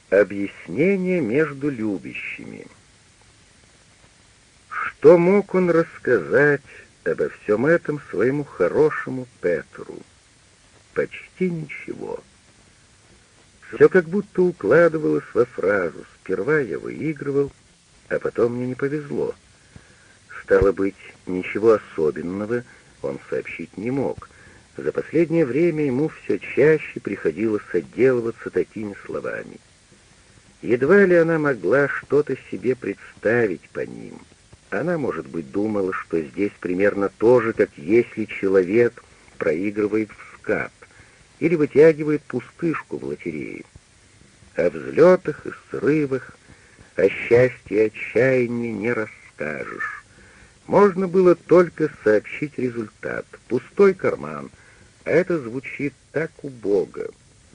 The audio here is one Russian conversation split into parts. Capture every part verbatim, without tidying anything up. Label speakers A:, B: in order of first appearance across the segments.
A: Объяснение между любящими. Что мог он рассказать обо всем этом своему хорошему Петру? Почти ничего. Все как будто укладывалось во фразу: «Сперва я выигрывал, а потом мне не повезло». Стало быть, ничего особенного он сообщить не мог. За последнее время ему все чаще приходилось отделываться такими словами. Едва ли она могла что-то себе представить по ним. Она, может быть, думала, что здесь примерно то же, как если человек проигрывает в скат или вытягивает пустышку в лотерее. О взлетах и срывах, о счастье и отчаянии не расскажешь. Можно было только сообщить результат. Пустой карман, а это звучит так убого.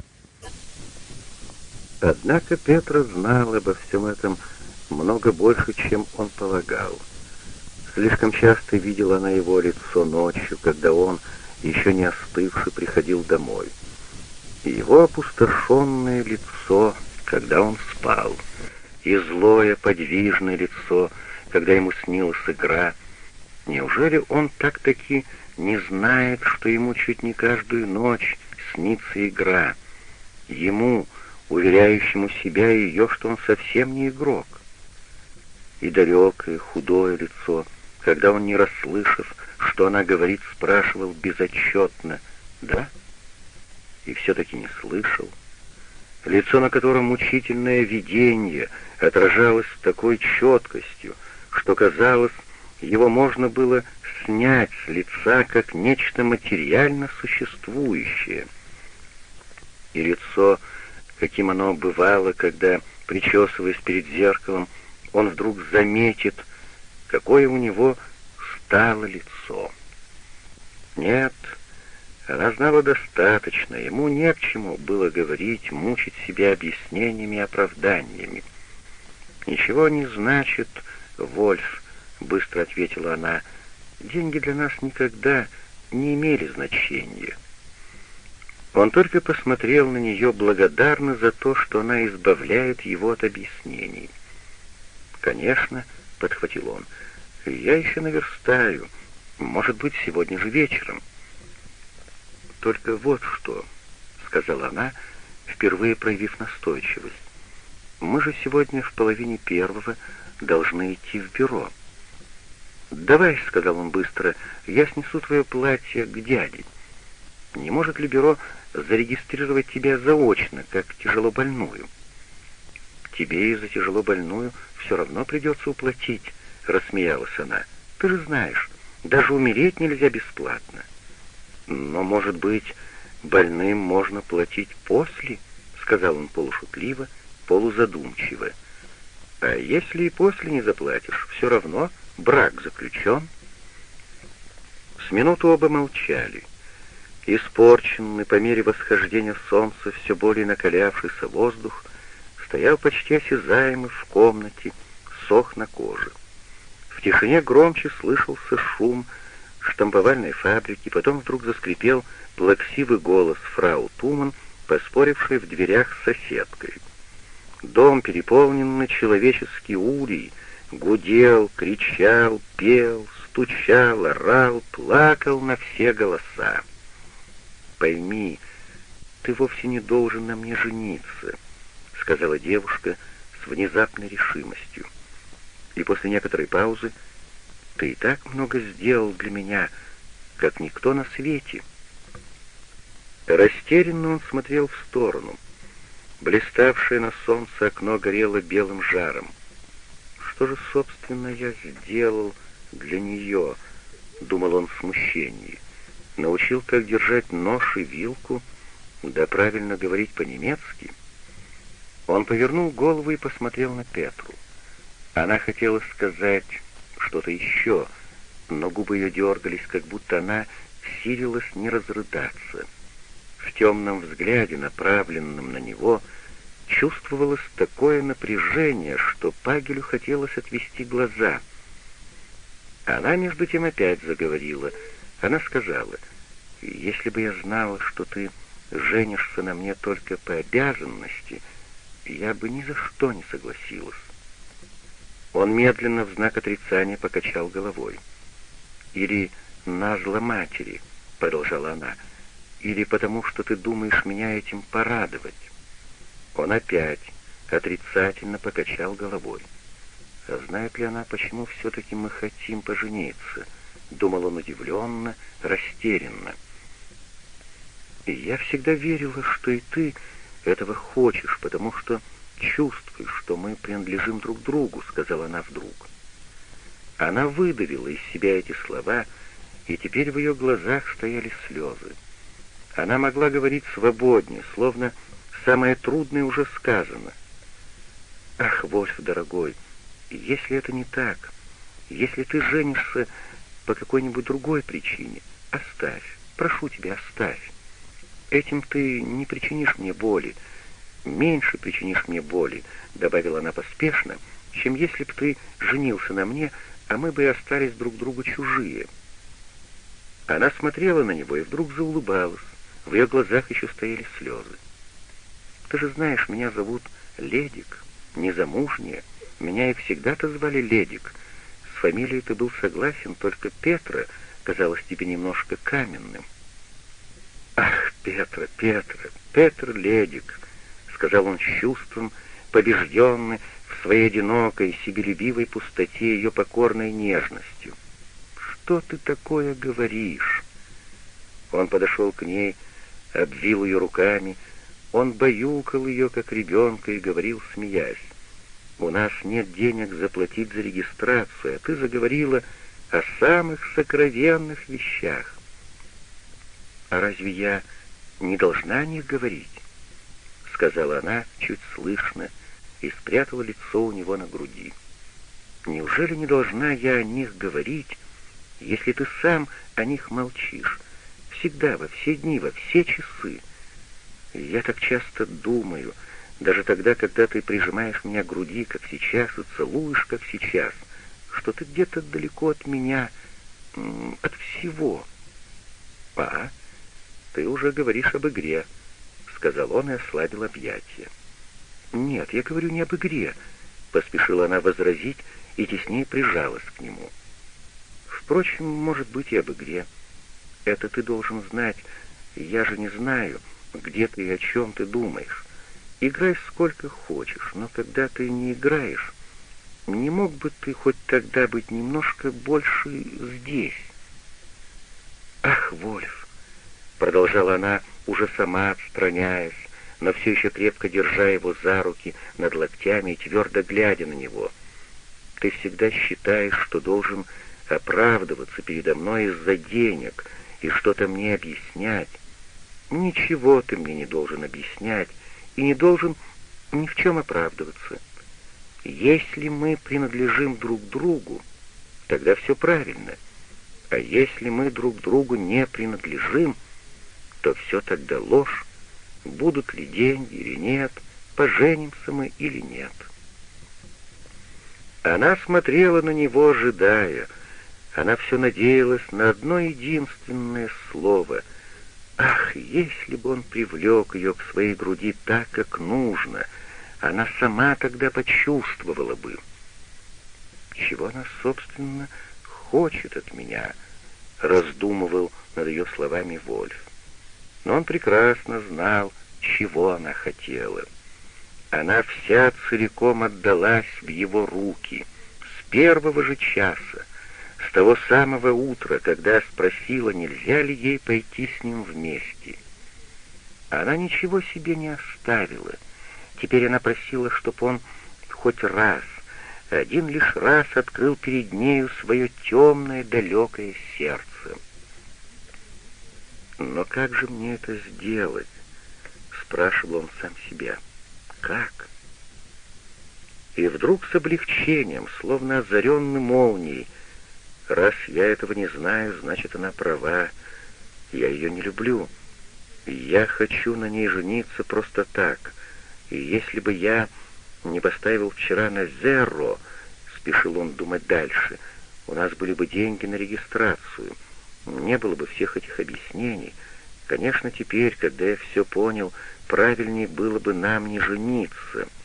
A: Однако Петра знала обо всем этом много больше, чем он полагал. Слишком часто видела она его лицо ночью, когда он, еще не остывший, приходил домой. И его опустошенное лицо, когда он спал, и злое подвижное лицо, когда ему снилась игра. Неужели он так-таки не знает, что ему чуть не каждую ночь снится игра? Ему, уверяющему себя и ее, что он совсем не игрок. И далекое, худое лицо, когда он, не расслышав, что она говорит, спрашивал безотчетно «да?» и все-таки не слышал. Лицо, на котором мучительное видение отражалось с такой четкостью, что, казалось, его можно было снять с лица как нечто материально существующее. И лицо, каким оно бывало, когда, причесываясь перед зеркалом, он вдруг заметит, какое у него стало лицо. Нет, она знала достаточно, ему не к чему было говорить, мучить себя объяснениями и оправданиями. «Ничего не значит, Вольф», — быстро ответила она, — «деньги для нас никогда не имели значения». Он только посмотрел на нее благодарно за то, что она избавляет его от объяснений. «Конечно», — подхватил он, — «я еще наверстаю, может быть, сегодня же вечером». «Только вот что», — сказала она, впервые проявив настойчивость, — «мы же сегодня в половине первого должны идти в бюро». «Давай», — сказал он быстро, — «я снесу твое платье к дяде. Не может ли бюро зарегистрировать тебя заочно, как тяжело больную?» «Тебе и за тяжело больную все равно придется уплатить», — рассмеялась она. «Ты же знаешь, даже умереть нельзя бесплатно». «Но, может быть, больным можно платить после?» — сказал он полушутливо, полузадумчиво. «А если и после не заплатишь, все равно брак заключен». С минуту оба молчали. Испорченный по мере восхождения солнца все более накалявшийся воздух стоял почти осязаемый в комнате, сох на коже. В тишине громче слышался шум штамповальной фабрики, потом вдруг заскрипел плаксивый голос фрау Туман, поспорившей в дверях с соседкой. Дом, переполненный человеческий улей, гудел, кричал, пел, стучал, орал, плакал на все голоса. «Пойми, ты вовсе не должен на мне жениться», — сказала девушка с внезапной решимостью. И после некоторой паузы: «Ты и так много сделал для меня, как никто на свете». Растерянно он смотрел в сторону. Блиставшее на солнце окно горело белым жаром. «Что же, собственно, я сделал для нее?» — думал он в смущении. «Научил, как держать нож и вилку, да правильно говорить по-немецки». Он повернул голову и посмотрел на Петру. Она хотела сказать что-то еще, но губы ее дергались, как будто она силилась не разрыдаться. В темном взгляде, направленном на него, чувствовалось такое напряжение, что Пагелю хотелось отвести глаза. Она, между тем, опять заговорила. Она сказала: «Если бы я знала, что ты женишься на мне только по обязанности, я бы ни за что не согласилась». Он медленно в знак отрицания покачал головой. «Или назло матери», — продолжала она, — «или потому, что ты думаешь меня этим порадовать». Он опять отрицательно покачал головой. «А знает ли она, почему все-таки мы хотим пожениться?» — думал он удивленно, растерянно. «И я всегда верила, что и ты этого хочешь, потому что чувствуешь, что мы принадлежим друг другу», — сказала она вдруг. Она выдавила из себя эти слова, и теперь в ее глазах стояли слезы. Она могла говорить свободнее, словно самое трудное уже сказано. «Ах, Вольф, дорогой, если это не так, если ты женишься по какой-нибудь другой причине, оставь, прошу тебя, оставь. Этим ты не причинишь мне боли, меньше причинишь мне боли», — добавила она поспешно, «чем если б ты женился на мне, а мы бы и остались друг другу чужие». Она смотрела на него и вдруг заулыбалась. В ее глазах еще стояли слезы. «Ты же знаешь, меня зовут Ледик, незамужняя. Меня и всегда-то звали Ледик. С фамилией ты был согласен, только Петра казалось тебе немножко каменным». «Ах, Петра, Петра, Петр Ледик», — сказал он с чувством, побежденный в своей одинокой, себелюбивой пустоте ее покорной нежностью. «Что ты такое говоришь?» Он подошел к ней, обвил ее руками, он баюкал ее, как ребенка, и говорил, смеясь: «У нас нет денег заплатить за регистрацию, а ты заговорила о самых сокровенных вещах». «А разве я не должна о них говорить?» — сказала она чуть слышно и спрятала лицо у него на груди. «Неужели не должна я о них говорить, если ты сам о них молчишь, всегда, во все дни, во все часы? Я так часто думаю, даже тогда, когда ты прижимаешь меня к груди, как сейчас, и целуешь, как сейчас, что ты где-то далеко от меня, от всего». «А, ты уже говоришь об игре», — сказал он и ослабил объятия. «Нет, я говорю не об игре», — поспешила она возразить и теснее прижалась к нему. «Впрочем, может быть, и об игре. Это ты должен знать. Я же не знаю, где ты и о чем ты думаешь. Играй сколько хочешь, но когда ты не играешь, не мог бы ты хоть тогда быть немножко больше здесь?» «Ах, Вольф!» — продолжала она, уже сама отстраняясь, но все еще крепко держа его за руки над локтями и твердо глядя на него. «Ты всегда считаешь, что должен оправдываться передо мной из-за денег и что-то мне объяснять. Ничего ты мне не должен объяснять и не должен ни в чем оправдываться. Если мы принадлежим друг другу, тогда все правильно, а если мы друг другу не принадлежим, то все тогда ложь, будут ли деньги или нет, поженимся мы или нет». Она смотрела на него, ожидая. Она все надеялась на одно единственное слово. Ах, если бы он привлек ее к своей груди так, как нужно, она сама тогда почувствовала бы. «Чего она, собственно, хочет от меня?» — раздумывал над ее словами Вольф. Но он прекрасно знал, чего она хотела. Она вся целиком отдалась в его руки, с первого же часа, с того самого утра, когда спросила, нельзя ли ей пойти с ним вместе. Она ничего себе не оставила. Теперь она просила, чтоб он хоть раз, один лишь раз открыл перед нею свое темное, далекое сердце. «Но как же мне это сделать?» — спрашивал он сам себя. «Как?» И вдруг с облегчением, словно озаренный молнией: «Раз я этого не знаю, значит, она права. Я ее не люблю. Я хочу на ней жениться просто так. И если бы я не поставил вчера на зеро, — спешил он думать дальше, — у нас были бы деньги на регистрацию. Не было бы всех этих объяснений. Конечно, теперь, когда я все понял, правильнее было бы нам не жениться.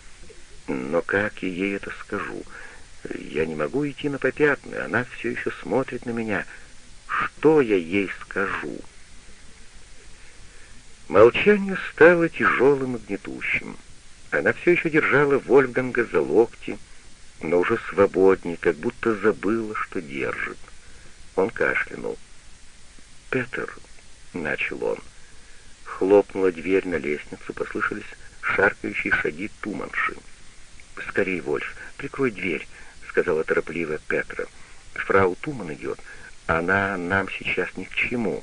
A: Но как я ей это скажу? Я не могу идти на попятную, она все еще смотрит на меня. Что я ей скажу? Молчание стало тяжелым и гнетущим. Она все еще держала Вольфганга за локти, но уже свободнее, как будто забыла, что держит. Он кашлянул. «Петер», — начал он. Хлопнула дверь на лестницу, послышались шаркающие шаги Туманши. «Скорей, Вольф, прикрой дверь», — сказала торопливо Петра. «Фрау Туман идет. Она нам сейчас ни к чему».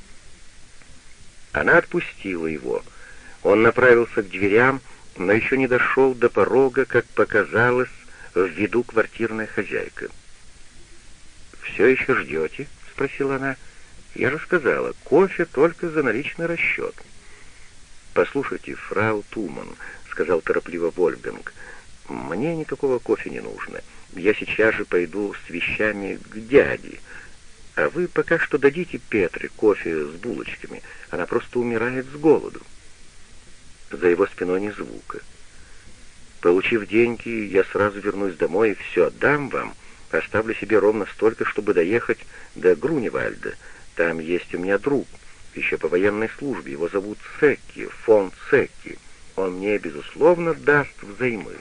A: Она отпустила его. Он направился к дверям, но еще не дошел до порога, как показалось, в виду квартирная хозяйка. «Все еще ждете?» — спросила она. «Я же сказала, кофе только за наличный расчет». «Послушайте, фрау Туман», — сказал торопливо Вольфганг, — «мне никакого кофе не нужно. Я сейчас же пойду с вещами к дяде. А вы пока что дадите Петре кофе с булочками. Она просто умирает с голоду». За его спиной ни звука. «Получив деньги, я сразу вернусь домой и все отдам вам. Оставлю себе ровно столько, чтобы доехать до Груневальда. Там есть у меня друг, еще по военной службе. Его зовут Цекки, фон Цекки. Он мне, безусловно, даст взаймы».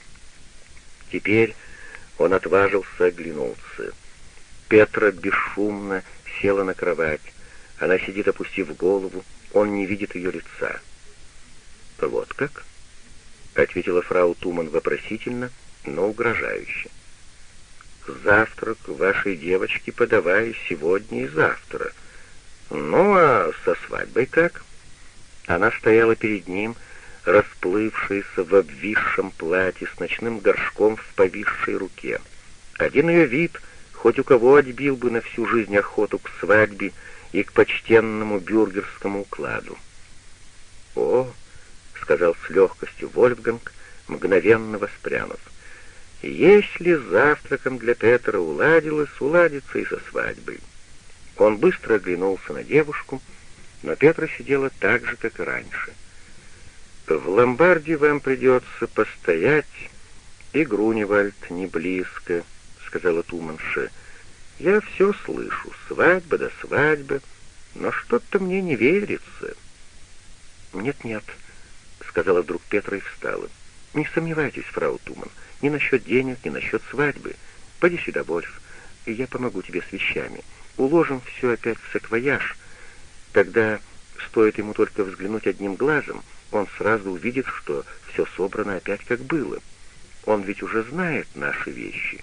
A: Теперь он отважился оглянуться. Петра бесшумно села на кровать. Она сидит, опустив голову. Он не видит ее лица. «Вот как?» — ответила фрау Туман вопросительно, но угрожающе. «Завтрак вашей девочки подавай сегодня и завтра. Ну, а со свадьбой как?» Она стояла перед ним, расплывшаяся в обвисшем платье с ночным горшком в повисшей руке. Один ее вид хоть у кого отбил бы на всю жизнь охоту к свадьбе и к почтенному бюргерскому укладу. «О!» — сказал с легкостью Вольфганг, мгновенно воспрянув. «Если завтраком для Петра уладилось, уладится и со свадьбой». Он быстро оглянулся на девушку, но Петра сидела так же, как и раньше. «В ломбарде вам придется постоять, и Груневальд не близко», — сказала Туманша. «Я все слышу, свадьба да свадьба, но что-то мне не верится». «Нет-нет», — сказала вдруг Петра и встала. «Не сомневайтесь, фрау Туман, ни насчет денег, ни насчет свадьбы. Поди сюда, Вольф, и я помогу тебе с вещами. Уложим все опять в саквояж. Тогда стоит ему только взглянуть одним глазом, он сразу увидит, что все собрано опять как было. Он ведь уже знает наши вещи».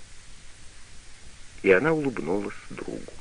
A: И она улыбнулась другу.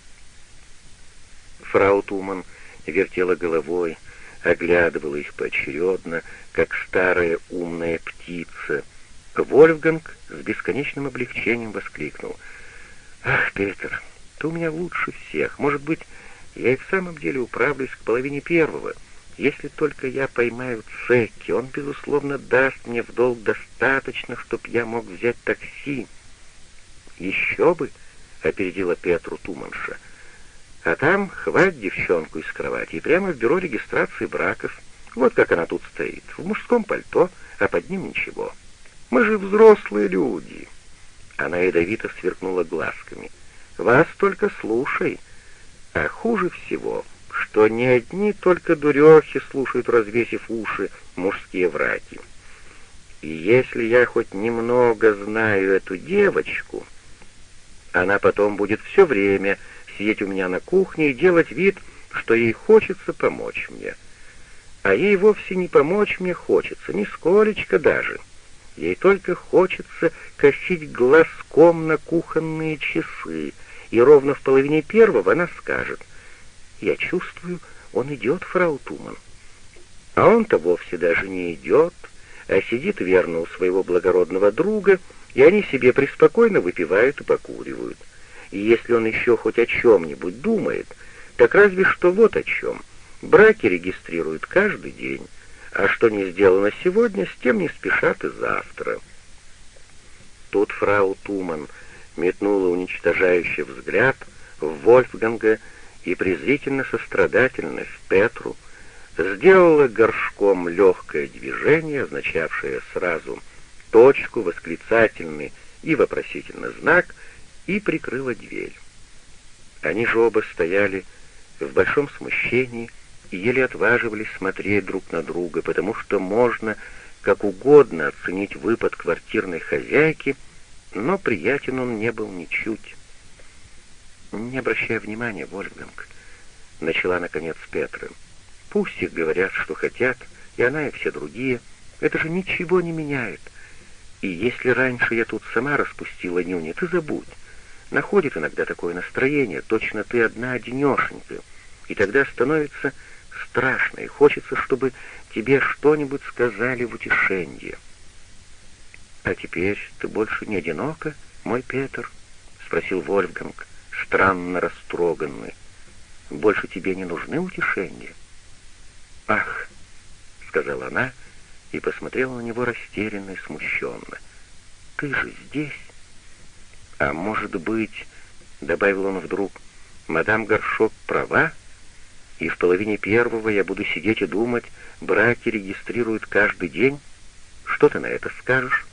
A: Фрау Туман вертела головой, оглядывала их поочередно, как старая умная птица. Вольфганг с бесконечным облегчением воскликнул: «Ах, Петер, ты у меня лучше всех. Может быть, я и в самом деле управлюсь к половине первого. Если только я поймаю Цекки, он, безусловно, даст мне в долг достаточно, чтоб я мог взять такси». «Еще бы!» — опередила Петру Туманша. «А там хвать девчонку из кровати и прямо в бюро регистрации браков. Вот как она тут стоит, в мужском пальто, а под ним ничего. Мы же взрослые люди». Она ядовито сверкнула глазками. «Вас только слушай. А хуже всего, что не одни только дурехи слушают, развесив уши, мужские враки. И если я хоть немного знаю эту девочку, она потом будет все время сидеть у меня на кухне и делать вид, что ей хочется помочь мне. А ей вовсе не помочь мне хочется, нисколечко даже. Ей только хочется косить глазком на кухонные часы, и ровно в половине первого она скажет: «Я чувствую, он идет, фрау Туман». А он-то вовсе даже не идет, а сидит верно у своего благородного друга, и они себе преспокойно выпивают и покуривают. И если он еще хоть о чем-нибудь думает, так разве что вот о чем. Браки регистрируют каждый день, а что не сделано сегодня, с тем не спешат и завтра. Тут фрау Туман метнула уничтожающий взгляд в Вольфганга и презрительно-сострадательно в Петру, сделала горшком легкое движение, означавшее сразу точку, восклицательный и вопросительный знак и прикрыла дверь. Они же оба стояли в большом смущении и еле отваживались смотреть друг на друга, потому что можно как угодно оценить выпад квартирной хозяйки, но приятен он не был ничуть. «Не обращай внимания, Вольфганг», — начала наконец Петра. «Пусть их говорят, что хотят, и она, и все другие. Это же ничего не меняет. И если раньше я тут сама распустила нюни, ты забудь. Находит иногда такое настроение, точно ты одна одинешенька, и тогда становится страшно, и хочется, чтобы тебе что-нибудь сказали в утешенье». «А теперь ты больше не одинока, мой Петр?» — спросил Вольфганг, странно растроганный. «Больше тебе не нужны утешения?» «Ах!» — сказала она и посмотрела на него растерянно и смущенно. «Ты же здесь?» «А может быть, — добавил он вдруг, — мадам Горшок права, и в половине первого я буду сидеть и думать, браки регистрируют каждый день? Что ты на это скажешь?»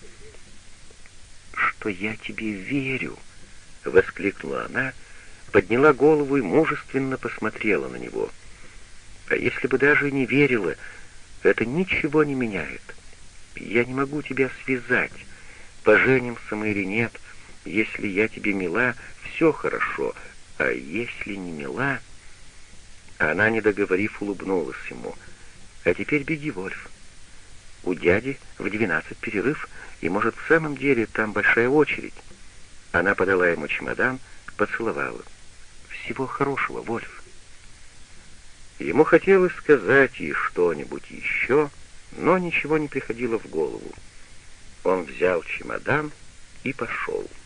A: «Что я тебе верю!» — воскликнула она, подняла голову и мужественно посмотрела на него. «А если бы даже и не верила, это ничего не меняет. Я не могу тебя связать, поженимся мы или нет. Если я тебе мила, все хорошо, а если не мила...» Она, не договорив, улыбнулась ему. «А теперь беги, Вольф. У дяди в двенадцать перерыв, и, может, в самом деле там большая очередь». Она подала ему чемодан, поцеловала. «Всего хорошего, Вольф». Ему хотелось сказать ей что-нибудь еще, но ничего не приходило в голову. Он взял чемодан и пошел.